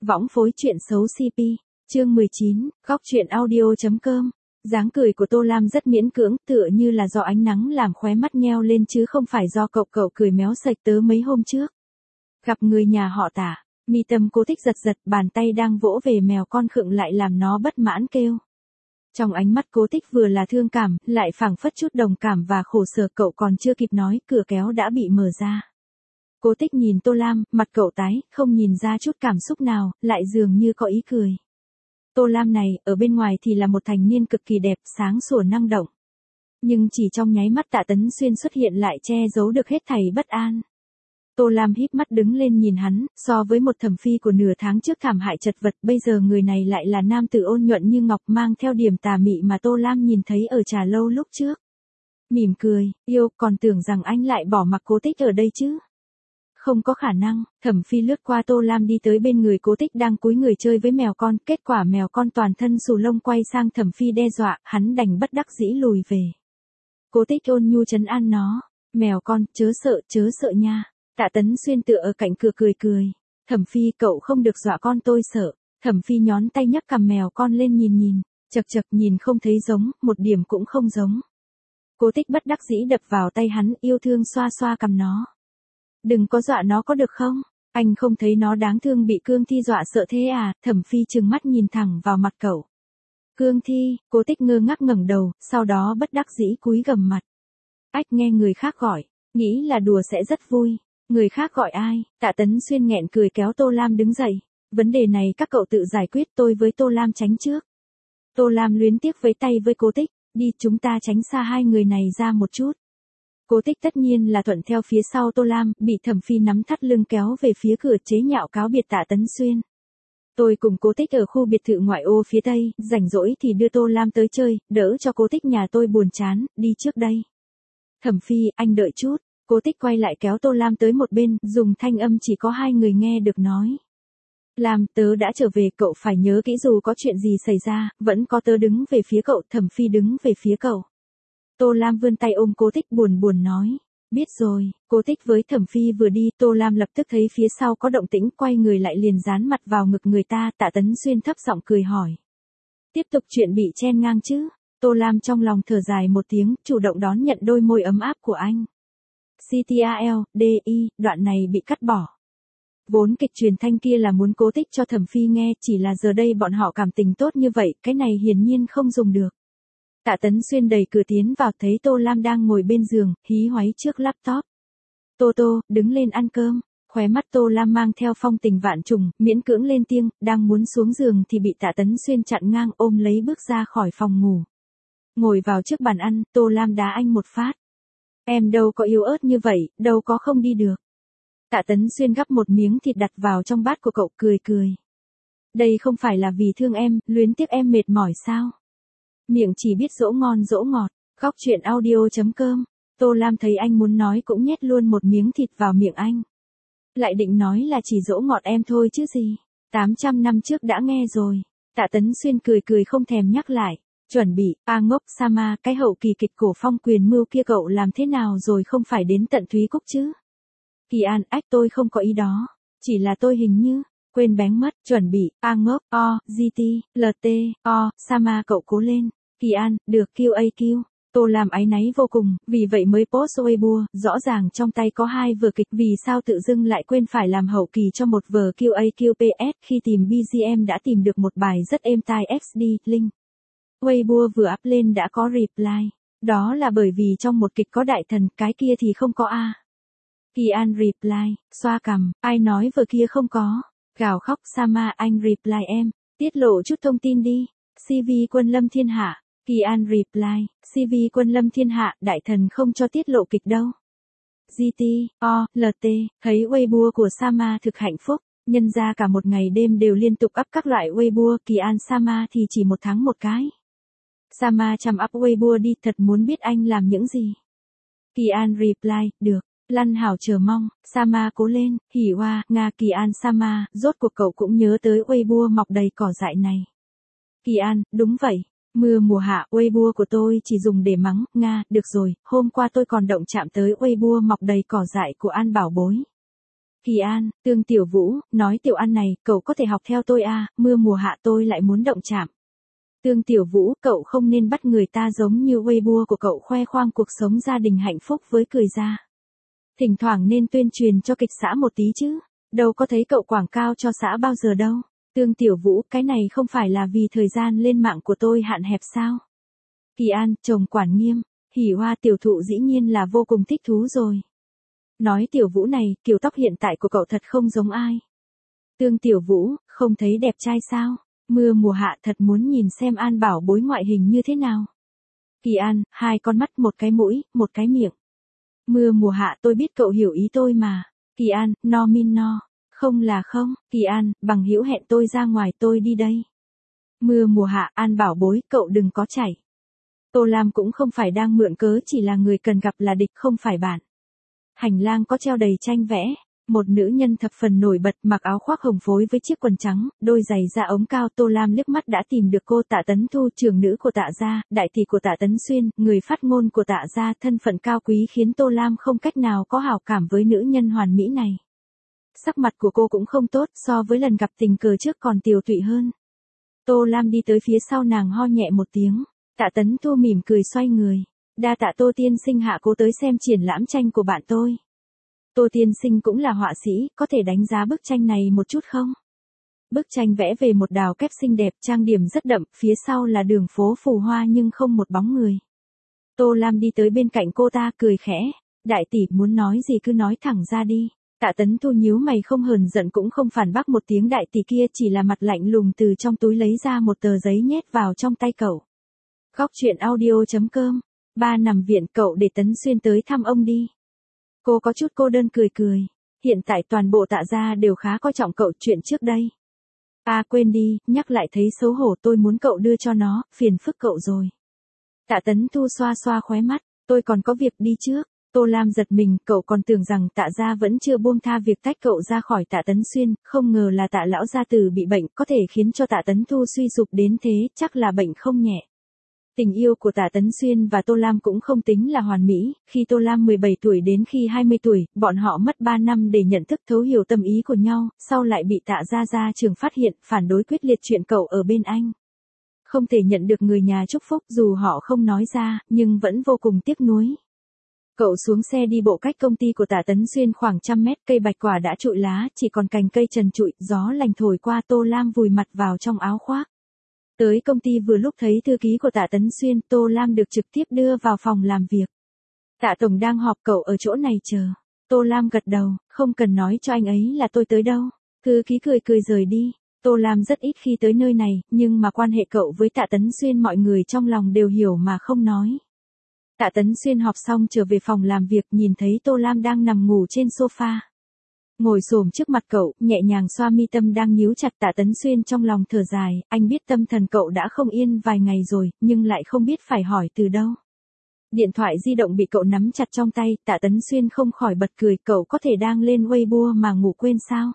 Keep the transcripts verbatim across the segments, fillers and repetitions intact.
Võng phối chuyện xấu xê pê, chương mười chín, góc chuyện audio chấm com. Dáng cười của Tô Lam rất miễn cưỡng, tựa như là do ánh nắng làm khóe mắt nheo lên chứ không phải do cậu cậu cười méo sạch tớ mấy hôm trước. Gặp người nhà họ Tả, mi tâm Cố Tích giật giật, bàn tay đang vỗ về mèo con khựng lại làm nó bất mãn kêu. Trong ánh mắt Cố Tích vừa là thương cảm, lại phảng phất chút đồng cảm và khổ sở. Cậu còn chưa kịp nói, cửa kéo đã bị mở ra. Cố Tích nhìn Tô Lam, mặt cậu tái, không nhìn ra chút cảm xúc nào, lại dường như có ý cười. Tô Lam này, ở bên ngoài thì là một thành niên cực kỳ đẹp, sáng sủa năng động. Nhưng chỉ trong nháy mắt Tạ Tấn Xuyên xuất hiện lại che giấu được hết thảy bất an. Tô Lam híp mắt đứng lên nhìn hắn, so với một thẩm phi của nửa tháng trước thảm hại chật vật, bây giờ người này lại là nam tử ôn nhuận như ngọc, mang theo điểm tà mị mà Tô Lam nhìn thấy ở trà lâu lúc trước. Mỉm cười, yêu, còn tưởng rằng anh lại bỏ mặc Cố Tích ở đây chứ. Không có khả năng. Thẩm phi lướt qua Tô Lam đi tới bên người Cố Tích đang cúi người chơi với mèo con, kết quả mèo con toàn thân xù lông quay sang thẩm phi đe dọa, hắn đành bất đắc dĩ lùi về. Cố Tích ôn nhu trấn an nó, mèo con, chớ sợ, chớ sợ nha. Tạ Tấn Xuyên tựa ở cạnh cửa cười cười, thẩm phi cậu không được dọa con tôi sợ. Thẩm phi nhón tay nhấc cầm mèo con lên nhìn nhìn, chật chật nhìn không thấy giống, một điểm cũng không giống. Cố Tích bất đắc dĩ đập vào tay hắn, yêu thương xoa xoa cầm nó. Đừng có dọa nó có được không? Anh không thấy nó đáng thương bị Cương Thi dọa sợ thế à? Thẩm phi trừng mắt nhìn thẳng vào mặt cậu. Cương Thi, Cố Tích ngơ ngác ngẩng đầu, sau đó bất đắc dĩ cúi gằm mặt. Ách, nghe người khác gọi, nghĩ là đùa sẽ rất vui. Người khác gọi ai? Tạ Tấn Xuyên nghẹn cười kéo Tô Lam đứng dậy. Vấn đề này các cậu tự giải quyết, tôi với Tô Lam tránh trước. Tô Lam luyến tiếc vẫy tay với Cố Tích, đi chúng ta tránh xa hai người này ra một chút. Cố Tích tất nhiên là thuận theo phía sau Tô Lam, bị thẩm phi nắm thắt lưng kéo về phía cửa chế nhạo cáo biệt Tạ Tấn Xuyên. Tôi cùng Cố Tích ở khu biệt thự ngoại ô phía tây, rảnh rỗi thì đưa Tô Lam tới chơi, đỡ cho Cố Tích nhà tôi buồn chán, đi trước đây. Thẩm phi, anh đợi chút. Cố Tích quay lại kéo Tô Lam tới một bên, dùng thanh âm chỉ có hai người nghe được nói. Lam, tớ đã trở về, cậu phải nhớ kỹ dù có chuyện gì xảy ra, vẫn có tớ đứng về phía cậu. Thẩm phi đứng về phía cậu. Tô Lam vươn tay ôm Cố Tích buồn buồn nói. Biết rồi. Cố Tích với thẩm phi vừa đi, Tô Lam lập tức thấy phía sau có động tĩnh, quay người lại liền dán mặt vào ngực người ta. Tạ Tấn Xuyên thấp giọng cười hỏi. Tiếp tục chuyện bị chen ngang chứ? Tô Lam trong lòng thở dài một tiếng, chủ động đón nhận đôi môi ấm áp của anh. xê tê a lờ, đê i, đoạn này bị cắt bỏ. Vốn kịch truyền thanh kia là muốn Cố Tích cho thẩm phi nghe, chỉ là giờ đây bọn họ cảm tình tốt như vậy, cái này hiển nhiên không dùng được. Tạ Tấn Xuyên đẩy cửa tiến vào, thấy Tô Lam đang ngồi bên giường, hí hoáy trước laptop. Tô Tô, đứng lên ăn cơm. Khóe mắt Tô Lam mang theo phong tình vạn trùng, miễn cưỡng lên tiếng, đang muốn xuống giường thì bị Tạ Tấn Xuyên chặn ngang, ôm lấy bước ra khỏi phòng ngủ. Ngồi vào trước bàn ăn, Tô Lam đá anh một phát. Em đâu có yếu ớt như vậy, đâu có không đi được. Tạ Tấn Xuyên gắp một miếng thịt đặt vào trong bát của cậu, cười cười. Đây không phải là vì thương em, luyến tiếc em mệt mỏi sao? Miệng chỉ biết dỗ ngon dỗ ngọt. Góc chuyện audio chấm com. Tô Lam thấy anh muốn nói cũng nhét luôn một miếng thịt vào miệng anh. Lại định nói là chỉ dỗ ngọt em thôi chứ gì. tám trăm năm trước đã nghe rồi. Tạ Tấn Xuyên cười cười không thèm nhắc lại. Chuẩn bị, a ngốc Sama, cái hậu kỳ kịch cổ phong quyền mưu kia cậu làm thế nào rồi, không phải đến tận Thúy Cúc chứ? Kỳ An, ách, tôi không có ý đó. Chỉ là tôi hình như quên bén mất. Chuẩn bị, a ngốc, o, gt, lt, o, Sama cậu cố lên. Kỳ An, được, quy a quy. Tô Lam áy náy vô cùng, vì vậy mới post Weibo, rõ ràng trong tay có hai vở kịch, vì sao tự dưng lại quên phải làm hậu kỳ cho một vở quy a quy pê ét, khi tìm bê giê em đã tìm được một bài rất êm tai ích đê, link. Weibo vừa up lên đã có reply. Đó là bởi vì trong một kịch có đại thần, cái kia thì không có a. Kỳ An reply, xoa cằm, ai nói vở kia không có. Gào khóc, Sama, anh reply em, tiết lộ chút thông tin đi. xê vê Quân Lâm Thiên Hạ. Kỳ An reply, xê vê Quân Lâm Thiên Hạ, đại thần không cho tiết lộ kịch đâu. giê tê, o, lờ tê, thấy Weibo của Sama thực hạnh phúc, nhân ra cả một ngày đêm đều liên tục up các loại Weibo. Kỳ An, Sama thì chỉ một tháng một cái. Sama chăm up Weibo đi, thật muốn biết anh làm những gì. Kỳ An reply, được. Lăn hảo chờ mong, Sama cố lên, hỉ hoa, Nga. Kỳ An, Sama, rốt cuộc cậu cũng nhớ tới Weibo mọc đầy cỏ dại này. Kỳ An, đúng vậy, mưa mùa hạ, Weibo của tôi chỉ dùng để mắng, Nga. Được rồi, hôm qua tôi còn động chạm tới Weibo mọc đầy cỏ dại của An bảo bối. Kỳ An, Tương Tiểu Vũ, nói Tiểu An này, cậu có thể học theo tôi à, mưa mùa hạ tôi lại muốn động chạm. Tương Tiểu Vũ, cậu không nên bắt người ta giống như Weibo của cậu khoe khoang cuộc sống gia đình hạnh phúc với cười ra. Thỉnh thoảng nên tuyên truyền cho kịch xã một tí chứ, đâu có thấy cậu quảng cáo cho xã bao giờ đâu. Tương Tiểu Vũ, cái này không phải là vì thời gian lên mạng của tôi hạn hẹp sao? Kỳ An, chồng quản nghiêm, Hỉ Hoa tiểu thụ dĩ nhiên là vô cùng thích thú rồi. Nói Tiểu Vũ này, kiểu tóc hiện tại của cậu thật không giống ai. Tương Tiểu Vũ, không thấy đẹp trai sao? Mưa mùa hạ thật muốn nhìn xem An bảo bối ngoại hình như thế nào. Kỳ An, hai con mắt một cái mũi, một cái miệng. Mưa mùa hạ tôi biết cậu hiểu ý tôi mà. Kỳ An, no min no. Không là không. Kỳ An, bằng hữu hẹn tôi ra ngoài tôi đi đây. Mưa mùa hạ, An bảo bối, cậu đừng có chảy. Tô Lam cũng không phải đang mượn cớ, chỉ là người cần gặp là địch không phải bạn. Hành lang có treo đầy tranh vẽ. Một nữ nhân thập phần nổi bật mặc áo khoác hồng phối với chiếc quần trắng, đôi giày da ống cao. Tô Lam liếc mắt đã tìm được cô Tạ Tấn Thu, trưởng nữ của Tạ gia, đại tỷ của Tạ Tấn Xuyên, người phát ngôn của Tạ gia, thân phận cao quý khiến Tô Lam không cách nào có hảo cảm với nữ nhân hoàn mỹ này. Sắc mặt của cô cũng không tốt, so với lần gặp tình cờ trước còn tiều tụy hơn. Tô Lam đi tới phía sau nàng ho nhẹ một tiếng, Tạ Tấn Thu mỉm cười xoay người. Đa tạ Tô tiên sinh hạ cố tới xem triển lãm tranh của bạn tôi. Tô tiên sinh cũng là họa sĩ, có thể đánh giá bức tranh này một chút không? Bức tranh vẽ về một đào kép xinh đẹp, trang điểm rất đậm, phía sau là đường phố phù hoa nhưng không một bóng người. Tô Lam đi tới bên cạnh cô ta, cười khẽ. Đại tỷ muốn nói gì cứ nói thẳng ra đi. Tạ Tấn Thu nhíu mày không hờn giận cũng không phản bác một tiếng, đại tỷ kia chỉ là mặt lạnh lùng từ trong túi lấy ra một tờ giấy nhét vào trong tay cậu. Góc truyện audio chấm com. Ba nằm viện, cậu để Tấn Xuyên tới thăm ông đi. Cô có chút cô đơn cười cười. Hiện tại toàn bộ Tạ gia đều khá coi trọng cậu, chuyện trước đây. À quên đi, nhắc lại thấy xấu hổ, tôi muốn cậu đưa cho nó, phiền phức cậu rồi. Tạ Tấn Thu xoa xoa khóe mắt, tôi còn có việc đi trước. Tô Lam giật mình, cậu còn tưởng rằng Tạ gia vẫn chưa buông tha việc tách cậu ra khỏi Tạ Tấn Xuyên, không ngờ là Tạ lão gia tử bị bệnh, có thể khiến cho Tạ Tấn Thu suy sụp đến thế, chắc là bệnh không nhẹ. Tình yêu của Tạ Tấn Xuyên và Tô Lam cũng không tính là hoàn mỹ, khi Tô Lam mười bảy tuổi đến khi hai mươi tuổi, bọn họ mất ba năm để nhận thức thấu hiểu tâm ý của nhau, sau lại bị Tạ gia gia trưởng phát hiện, phản đối quyết liệt chuyện cậu ở bên anh. Không thể nhận được người nhà chúc phúc, dù họ không nói ra, nhưng vẫn vô cùng tiếc nuối. Cậu xuống xe đi bộ cách công ty của Tạ Tấn Xuyên khoảng trăm mét, cây bạch quả đã trụi lá, chỉ còn cành cây trần trụi, gió lành thổi qua. Tô Lam vùi mặt vào trong áo khoác. Tới công ty vừa lúc thấy thư ký của Tạ Tấn Xuyên, Tô Lam được trực tiếp đưa vào phòng làm việc. Tạ tổng đang họp, cậu ở chỗ này chờ. Tô Lam gật đầu, không cần nói cho anh ấy là tôi tới đâu. Thư ký cười cười rời đi. Tô Lam rất ít khi tới nơi này, nhưng mà quan hệ cậu với Tạ Tấn Xuyên mọi người trong lòng đều hiểu mà không nói. Tạ Tấn Xuyên họp xong trở về phòng làm việc, nhìn thấy Tô Lam đang nằm ngủ trên sofa. Ngồi xổm trước mặt cậu, nhẹ nhàng xoa mi tâm đang nhíu chặt. Tạ Tấn Xuyên trong lòng thở dài, anh biết tâm thần cậu đã không yên vài ngày rồi, nhưng lại không biết phải hỏi từ đâu. Điện thoại di động bị cậu nắm chặt trong tay, Tạ Tấn Xuyên không khỏi bật cười, cậu có thể đang lên Weibo mà ngủ quên sao?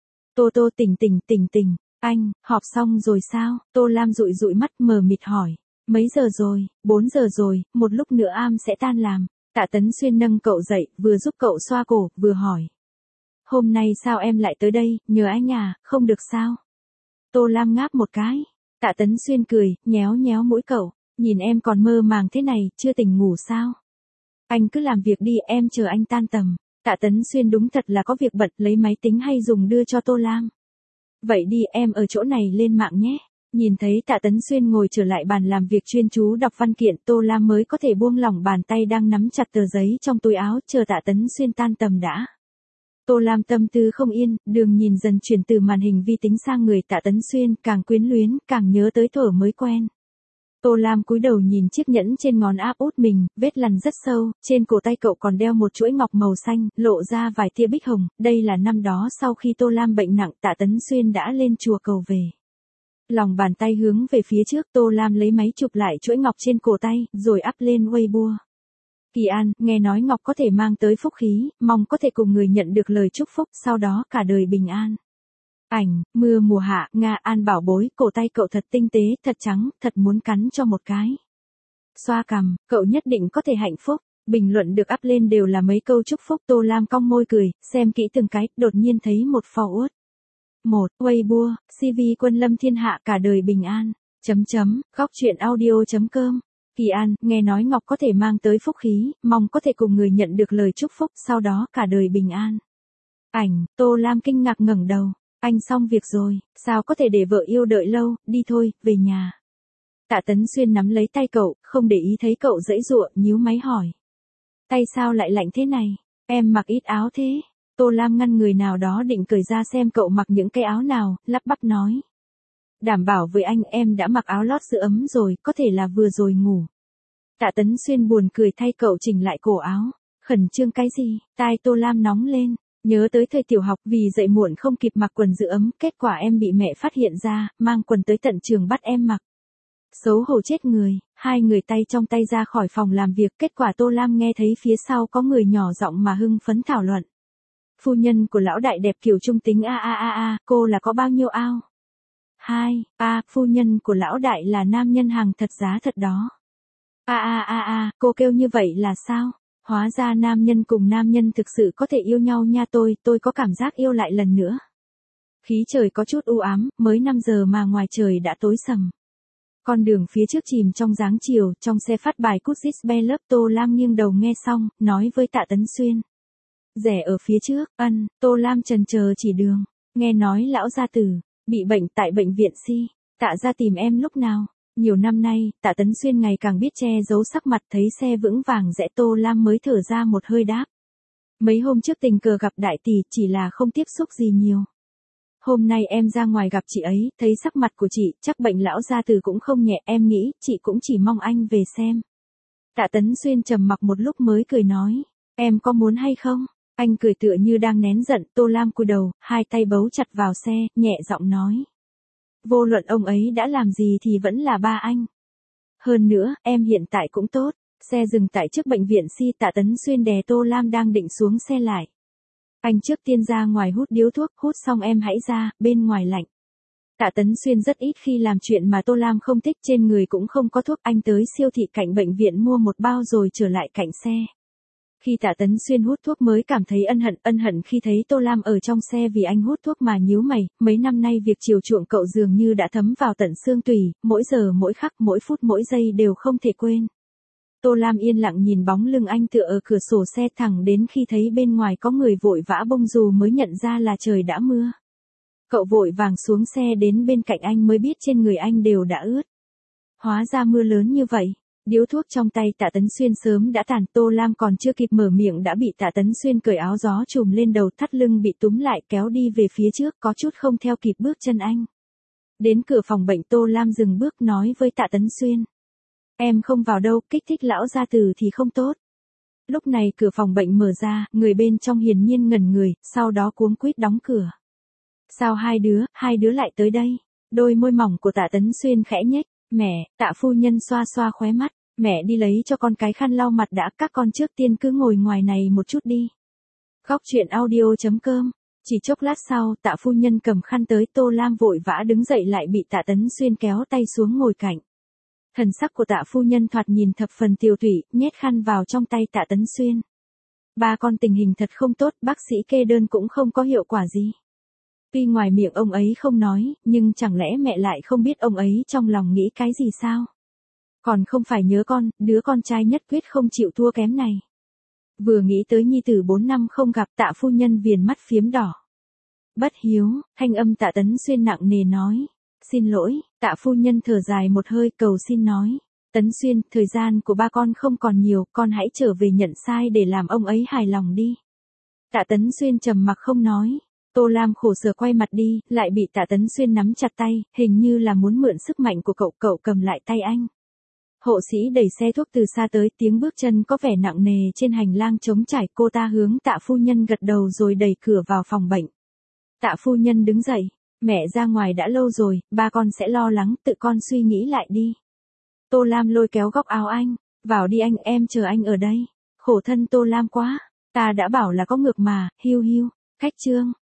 Tô Tô tỉnh tỉnh tỉnh tỉnh, anh, họp xong rồi sao? Tô Lam dụi dụi mắt mờ mịt hỏi. Mấy giờ rồi? Bốn giờ rồi, một lúc nữa am sẽ tan làm. Tạ Tấn Xuyên nâng cậu dậy, vừa giúp cậu xoa cổ, vừa hỏi. Hôm nay sao em lại tới đây, nhờ anh à, không được sao? Tô Lam ngáp một cái. Tạ Tấn Xuyên cười, nhéo nhéo mũi cậu, nhìn em còn mơ màng thế này, chưa tỉnh ngủ sao? Anh cứ làm việc đi, em chờ anh tan tầm. Tạ Tấn Xuyên đúng thật là có việc bận, lấy máy tính hay dùng đưa cho Tô Lam. Vậy đi, em ở chỗ này lên mạng nhé. Nhìn thấy Tạ Tấn Xuyên ngồi trở lại bàn làm việc chuyên chú đọc văn kiện, Tô Lam mới có thể buông lỏng bàn tay đang nắm chặt tờ giấy trong túi áo, chờ Tạ Tấn Xuyên tan tầm đã. Tô Lam tâm tư không yên, đường nhìn dần chuyển từ màn hình vi tính sang người Tạ Tấn Xuyên, càng quyến luyến, càng nhớ tới thuở mới quen. Tô Lam cúi đầu nhìn chiếc nhẫn trên ngón áp út mình, vết lằn rất sâu, trên cổ tay cậu còn đeo một chuỗi ngọc màu xanh, lộ ra vài tia bích hồng, đây là năm đó sau khi Tô Lam bệnh nặng, Tạ Tấn Xuyên đã lên chùa cầu về. Lòng bàn tay hướng về phía trước, Tô Lam lấy máy chụp lại chuỗi ngọc trên cổ tay, rồi up lên Weibo. Kỳ An, nghe nói ngọc có thể mang tới phúc khí, mong có thể cùng người nhận được lời chúc phúc, sau đó cả đời bình an. Ảnh, mưa mùa hạ, Nga An bảo bối, cổ tay cậu thật tinh tế, thật trắng, thật muốn cắn cho một cái. Xoa cằm, cậu nhất định có thể hạnh phúc. Bình luận được up lên đều là mấy câu chúc phúc. Tô Lam cong môi cười, xem kỹ từng cái, đột nhiên thấy một forward. một. Weibo, xê vê Quân Lâm thiên hạ cả đời bình an. Chấm chấm, góc truyện audio chấm com. Kỳ An, nghe nói Ngọc có thể mang tới phúc khí, mong có thể cùng người nhận được lời chúc phúc, sau đó cả đời bình an. Ảnh, Tô Lam kinh ngạc ngẩng đầu. Anh xong việc rồi, sao có thể để vợ yêu đợi lâu, đi thôi, về nhà. Tạ Tấn Xuyên nắm lấy tay cậu, không để ý thấy cậu giãy giụa, nhíu máy hỏi. Tay sao lại lạnh thế này, em mặc ít áo thế. Tô Lam ngăn người nào đó định cởi ra xem cậu mặc những cái áo nào, lắp bắp nói. Đảm bảo với anh em đã mặc áo lót giữ ấm rồi, có thể là vừa rồi ngủ. Tạ Tấn Xuyên buồn cười thay cậu chỉnh lại cổ áo. Khẩn trương cái gì, tai Tô Lam nóng lên. Nhớ tới thời tiểu học vì dậy muộn không kịp mặc quần giữ ấm, kết quả em bị mẹ phát hiện ra, mang quần tới tận trường bắt em mặc. Xấu hổ chết người, hai người tay trong tay ra khỏi phòng làm việc, kết quả Tô Lam nghe thấy phía sau có người nhỏ giọng mà hưng phấn thảo luận. Phu nhân của lão đại đẹp kiểu trung tính a a a a, cô là có bao nhiêu ao? Hai, a, phu nhân của lão đại là nam nhân hàng thật giá thật đó. A a a a, cô kêu như vậy là sao? Hóa ra nam nhân cùng nam nhân thực sự có thể yêu nhau nha tôi, tôi có cảm giác yêu lại lần nữa. Khí trời có chút u ám, mới năm giờ mà ngoài trời đã tối sầm. Con đường phía trước chìm trong dáng chiều, trong xe phát bài Cusis Be Love. Tô Lam nghiêng đầu nghe xong, nói với Tạ Tấn Xuyên. Rẻ ở phía trước, ân, Tô Lam chần chờ chỉ đường, nghe nói lão gia tử, bị bệnh tại bệnh viện Si, Tạ ra tìm em lúc nào. Nhiều năm nay, Tạ Tấn Xuyên ngày càng biết che giấu sắc mặt, thấy xe vững vàng rẽ Tô Lam mới thở ra một hơi đáp. Mấy hôm trước tình cờ gặp đại tỷ, chỉ là không tiếp xúc gì nhiều. Hôm nay em ra ngoài gặp chị ấy, thấy sắc mặt của chị, chắc bệnh lão gia tử cũng không nhẹ, em nghĩ, chị cũng chỉ mong anh về xem. Tạ Tấn Xuyên trầm mặc một lúc mới cười nói, em có muốn hay không? Anh cười tựa như đang nén giận. Tô Lam cúi đầu, hai tay bấu chặt vào xe, nhẹ giọng nói. Vô luận ông ấy đã làm gì thì vẫn là ba anh. Hơn nữa, em hiện tại cũng tốt. Xe dừng tại trước bệnh viện Si. Tạ Tấn Xuyên đè Tô Lam đang định xuống xe lại. Anh trước tiên ra ngoài hút điếu thuốc, hút xong em hãy ra, bên ngoài lạnh. Tạ Tấn Xuyên rất ít khi làm chuyện mà Tô Lam không thích, trên người cũng không có thuốc. Anh tới siêu thị cạnh bệnh viện mua một bao rồi trở lại cạnh xe. Khi Tạ Tấn Xuyên hút thuốc mới cảm thấy ân hận, ân hận khi thấy Tô Lam ở trong xe vì anh hút thuốc mà nhíu mày. Mấy năm nay việc chiều chuộng cậu dường như đã thấm vào tận xương tủy, mỗi giờ mỗi khắc mỗi phút mỗi giây đều không thể quên. Tô Lam yên lặng nhìn bóng lưng anh tựa ở cửa sổ xe thẳng đến khi thấy bên ngoài có người vội vã bông dù mới nhận ra là trời đã mưa. Cậu vội vàng xuống xe đến bên cạnh anh mới biết trên người anh đều đã ướt. Hóa ra mưa lớn như vậy. Điếu thuốc trong tay Tạ Tấn Xuyên sớm đã tàn. Tô Lam còn chưa kịp mở miệng đã bị Tạ Tấn Xuyên cởi áo gió trùm lên đầu, thắt lưng bị túm lại kéo đi về phía trước, có chút không theo kịp bước chân anh. Đến cửa phòng bệnh Tô Lam dừng bước nói với Tạ Tấn Xuyên. Em không vào đâu, kích thích lão gia tử thì không tốt. Lúc này cửa phòng bệnh mở ra, người bên trong hiển nhiên ngẩn người, sau đó cuống quýt đóng cửa. Sao hai đứa, hai đứa lại tới đây? Đôi môi mỏng của Tạ Tấn Xuyên khẽ nhếch. Mẹ, Tạ phu nhân xoa xoa khóe mắt. Mẹ đi lấy cho con cái khăn lau mặt đã, các con trước tiên cứ ngồi ngoài này một chút đi. Góc truyện audio chấm com. Chỉ chốc lát sau, Tạ phu nhân cầm khăn tới. Tô Lam vội vã đứng dậy lại bị Tạ Tấn Xuyên kéo tay xuống ngồi cạnh. Thần sắc của Tạ phu nhân thoạt nhìn thập phần tiều tụy, nhét khăn vào trong tay Tạ Tấn Xuyên. Ba con tình hình thật không tốt, bác sĩ kê đơn cũng không có hiệu quả gì. Tuy ngoài miệng ông ấy không nói, nhưng chẳng lẽ mẹ lại không biết ông ấy trong lòng nghĩ cái gì sao? Còn không phải nhớ con, đứa con trai nhất quyết không chịu thua kém này. Vừa nghĩ tới nhi tử bốn năm không gặp, Tạ phu nhân viền mắt phiếm đỏ. Bất hiếu, thanh âm Tạ Tấn Xuyên nặng nề nói. Xin lỗi, Tạ phu nhân thở dài một hơi cầu xin nói. Tấn Xuyên, thời gian của ba con không còn nhiều, con hãy trở về nhận sai để làm ông ấy hài lòng đi. Tạ Tấn Xuyên trầm mặc không nói. Tô Lam khổ sở quay mặt đi, lại bị Tạ Tấn Xuyên nắm chặt tay, hình như là muốn mượn sức mạnh của cậu. Cậu cầm lại tay anh. Hộ sĩ đẩy xe thuốc từ xa tới, tiếng bước chân có vẻ nặng nề trên hành lang trống trải. Cô ta hướng Tạ phu nhân gật đầu rồi đẩy cửa vào phòng bệnh. Tạ phu nhân đứng dậy. Mẹ ra ngoài đã lâu rồi, ba con sẽ lo lắng, tự con suy nghĩ lại đi. Tô Lam lôi kéo góc áo anh. Vào đi anh, em chờ anh ở đây. Khổ thân Tô Lam quá. Ta đã bảo là có ngược mà, hiu hiu. Khách trương,